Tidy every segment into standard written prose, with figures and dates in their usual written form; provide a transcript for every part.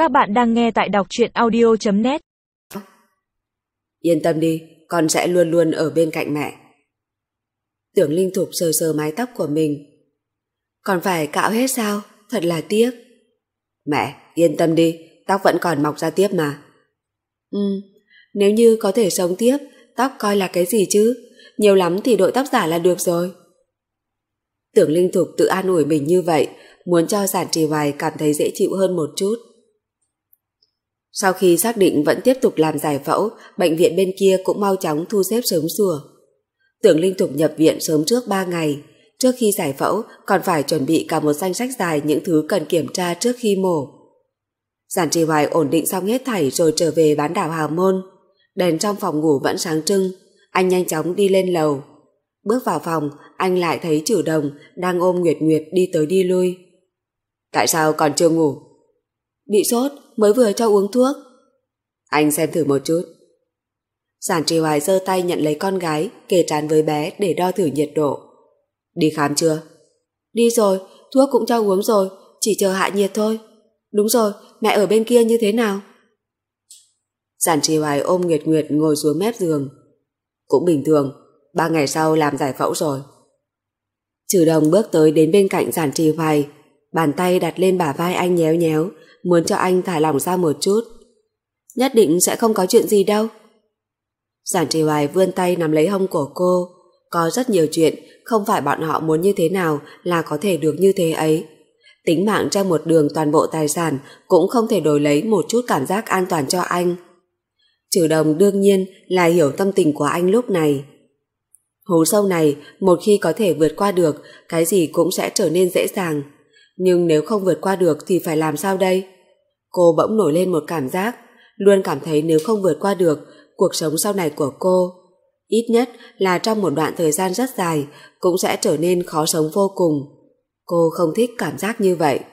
Các bạn đang nghe tại đọc truyện audio.net. Yên tâm đi, con sẽ luôn luôn ở bên cạnh mẹ. Tưởng Linh Thục sờ sờ mái tóc của mình. Còn phải cạo hết sao? Thật là tiếc. Mẹ, yên tâm đi, tóc vẫn còn mọc ra tiếp mà. Nếu như có thể sống tiếp, tóc coi là cái gì chứ? Nhiều lắm thì đội tóc giả là được rồi. Tưởng Linh Thục tự an ủi mình như vậy, muốn cho Giản Trì Hoài cảm thấy dễ chịu hơn một chút. Sau khi xác định vẫn tiếp tục làm giải phẫu, bệnh viện bên kia cũng mau chóng thu xếp sớm sủa. Tưởng Linh Thục nhập viện sớm trước 3 ngày. Trước khi giải phẫu còn phải chuẩn bị cả một danh sách dài những thứ cần kiểm tra trước khi mổ. Giản Trì Hoài ổn định xong hết thảy rồi trở về bán đảo Hào Môn. Đèn trong phòng ngủ vẫn sáng trưng. Anh nhanh chóng đi lên lầu. Bước vào phòng, anh lại thấy Trử Đồng đang ôm Nguyệt Nguyệt đi tới đi lui. Tại sao còn chưa ngủ? Bị sốt, mới vừa cho uống thuốc. Anh xem thử một chút. Giản Trì Hoài giơ tay nhận lấy con gái, kề trán với bé để đo thử nhiệt độ. Đi khám chưa? Đi rồi, thuốc cũng cho uống rồi, chỉ chờ hạ nhiệt thôi. Đúng rồi, mẹ ở bên kia như thế nào? Giản Trì Hoài ôm Nguyệt Nguyệt ngồi xuống mép giường. Cũng bình thường, 3 ngày sau làm giải phẫu rồi. Trử Đồng bước tới đến bên cạnh Giản Trì Hoài, bàn tay đặt lên bả vai anh nhéo nhéo, muốn cho anh thả lỏng ra một chút. Nhất định sẽ không có chuyện gì đâu. Giản Trì Hoài vươn tay nắm lấy hông của cô. Có rất nhiều chuyện không phải bọn họ muốn như thế nào là có thể được như thế ấy. Tính mạng trong một đường toàn bộ tài sản cũng không thể đổi lấy một chút cảm giác an toàn cho anh. Trử Đồng đương nhiên là hiểu tâm tình của anh lúc này. Hố sâu này một khi có thể vượt qua được, cái gì cũng sẽ trở nên dễ dàng. Nhưng nếu không vượt qua được thì phải làm sao đây? Cô bỗng nổi lên một cảm giác, luôn cảm thấy nếu không vượt qua được, cuộc sống sau này của cô, ít nhất là trong một đoạn thời gian rất dài, cũng sẽ trở nên khó sống vô cùng. Cô không thích cảm giác như vậy.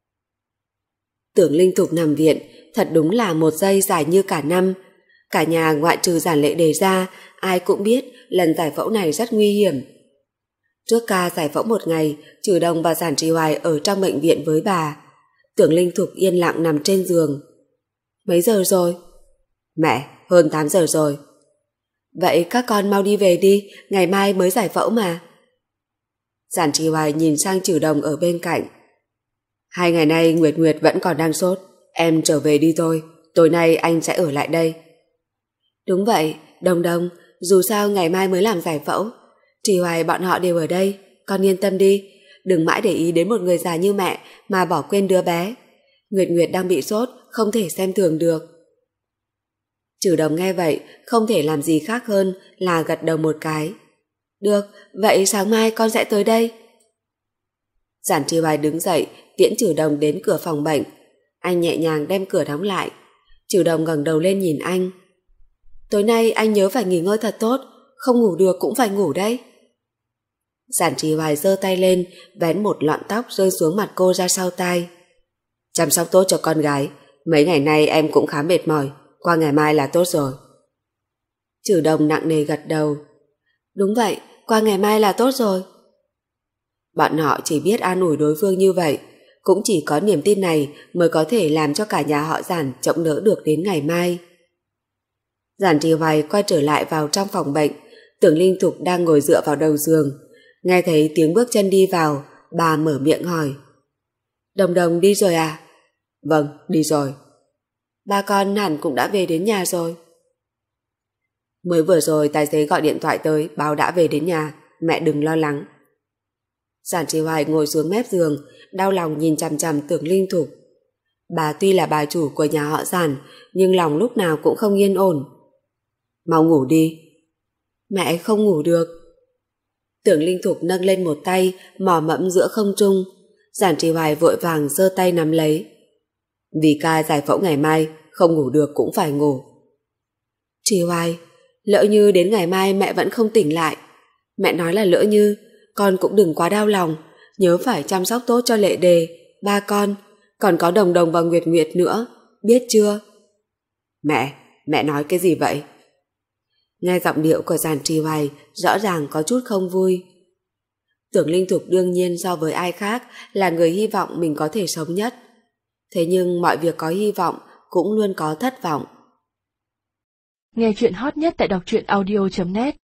Tưởng Linh Thục nằm viện, thật đúng là một giây dài như cả năm. Cả nhà ngoại trừ Giản Lệ đề ra, ai cũng biết lần giải phẫu này rất nguy hiểm. Trước ca giải phẫu một ngày, Trử Đồng và Giản Trì Hoài ở trong bệnh viện với bà. Tưởng Linh Thục yên lặng nằm trên giường. Mấy giờ rồi? Mẹ, hơn 8 giờ rồi. Vậy các con mau đi về đi, ngày mai mới giải phẫu mà. Giản Trì Hoài nhìn sang Trử Đồng ở bên cạnh. 2 ngày nay Nguyệt Nguyệt vẫn còn đang sốt, em trở về đi thôi, tối nay anh sẽ ở lại đây. Đúng vậy, Đồng Đồng, dù sao ngày mai mới làm giải phẫu. Trì Hoài bọn họ đều ở đây, con yên tâm đi, đừng mãi để ý đến một người già như mẹ mà bỏ quên đứa bé. Nguyệt Nguyệt đang bị sốt, không thể xem thường được. Trử Đồng nghe vậy, không thể làm gì khác hơn là gật đầu một cái. Được, vậy sáng mai con sẽ tới đây. Giản Trì Hoài đứng dậy, tiễn Trử Đồng đến cửa phòng bệnh. Anh nhẹ nhàng đem cửa đóng lại. Trử Đồng ngẩng đầu lên nhìn anh. Tối nay anh nhớ phải nghỉ ngơi thật tốt, không ngủ được cũng phải ngủ đấy. Giản Trì Hoài giơ tay lên, vén một lọn tóc rơi xuống mặt cô ra sau tai. Chăm sóc tốt cho con gái, mấy ngày nay em cũng khá mệt mỏi, qua ngày mai là tốt rồi. Trử Đồng nặng nề gật đầu. Đúng vậy, qua ngày mai là tốt rồi. Bọn họ chỉ biết an ủi đối phương như vậy, cũng chỉ có niềm tin này mới có thể làm cho cả nhà họ Giản chống đỡ được đến ngày mai. Giản Trì Hoài quay trở lại vào trong phòng bệnh. Tưởng Linh Thục đang ngồi dựa vào đầu giường. Nghe thấy tiếng bước chân đi vào, bà mở miệng hỏi. Đồng Đồng đi rồi à? Vâng, đi rồi. Ba con hẳn cũng đã về đến nhà rồi. Mới vừa rồi tài xế gọi điện thoại tới báo đã về đến nhà, mẹ đừng lo lắng. Giản Trì Hoài ngồi xuống mép giường, đau lòng nhìn chằm chằm Tưởng Linh Thục. Bà tuy là bà chủ của nhà họ Giản, nhưng lòng lúc nào cũng không yên ổn. Mau ngủ đi. Mẹ không ngủ được. Tưởng Linh Thục nâng lên một tay, mò mẫm giữa không trung. Giản Trì Hoài vội vàng giơ tay nắm lấy. Vì ca giải phẫu ngày mai, không ngủ được cũng phải ngủ. Trì Hoài, lỡ như đến ngày mai mẹ vẫn không tỉnh lại. Mẹ nói là lỡ như, con cũng đừng quá đau lòng, nhớ phải chăm sóc tốt cho Lệ Đề, ba con, còn có Đồng Đồng và Nguyệt Nguyệt nữa, biết chưa? Mẹ nói cái gì vậy? Nghe giọng điệu của Giản Trì Hoài rõ ràng có chút không vui. Tưởng Linh Thục đương nhiên so với ai khác là người hy vọng mình có thể sống nhất. Thế nhưng mọi việc có hy vọng cũng luôn có thất vọng. Nghe chuyện hot nhất tại đọc truyện audio.net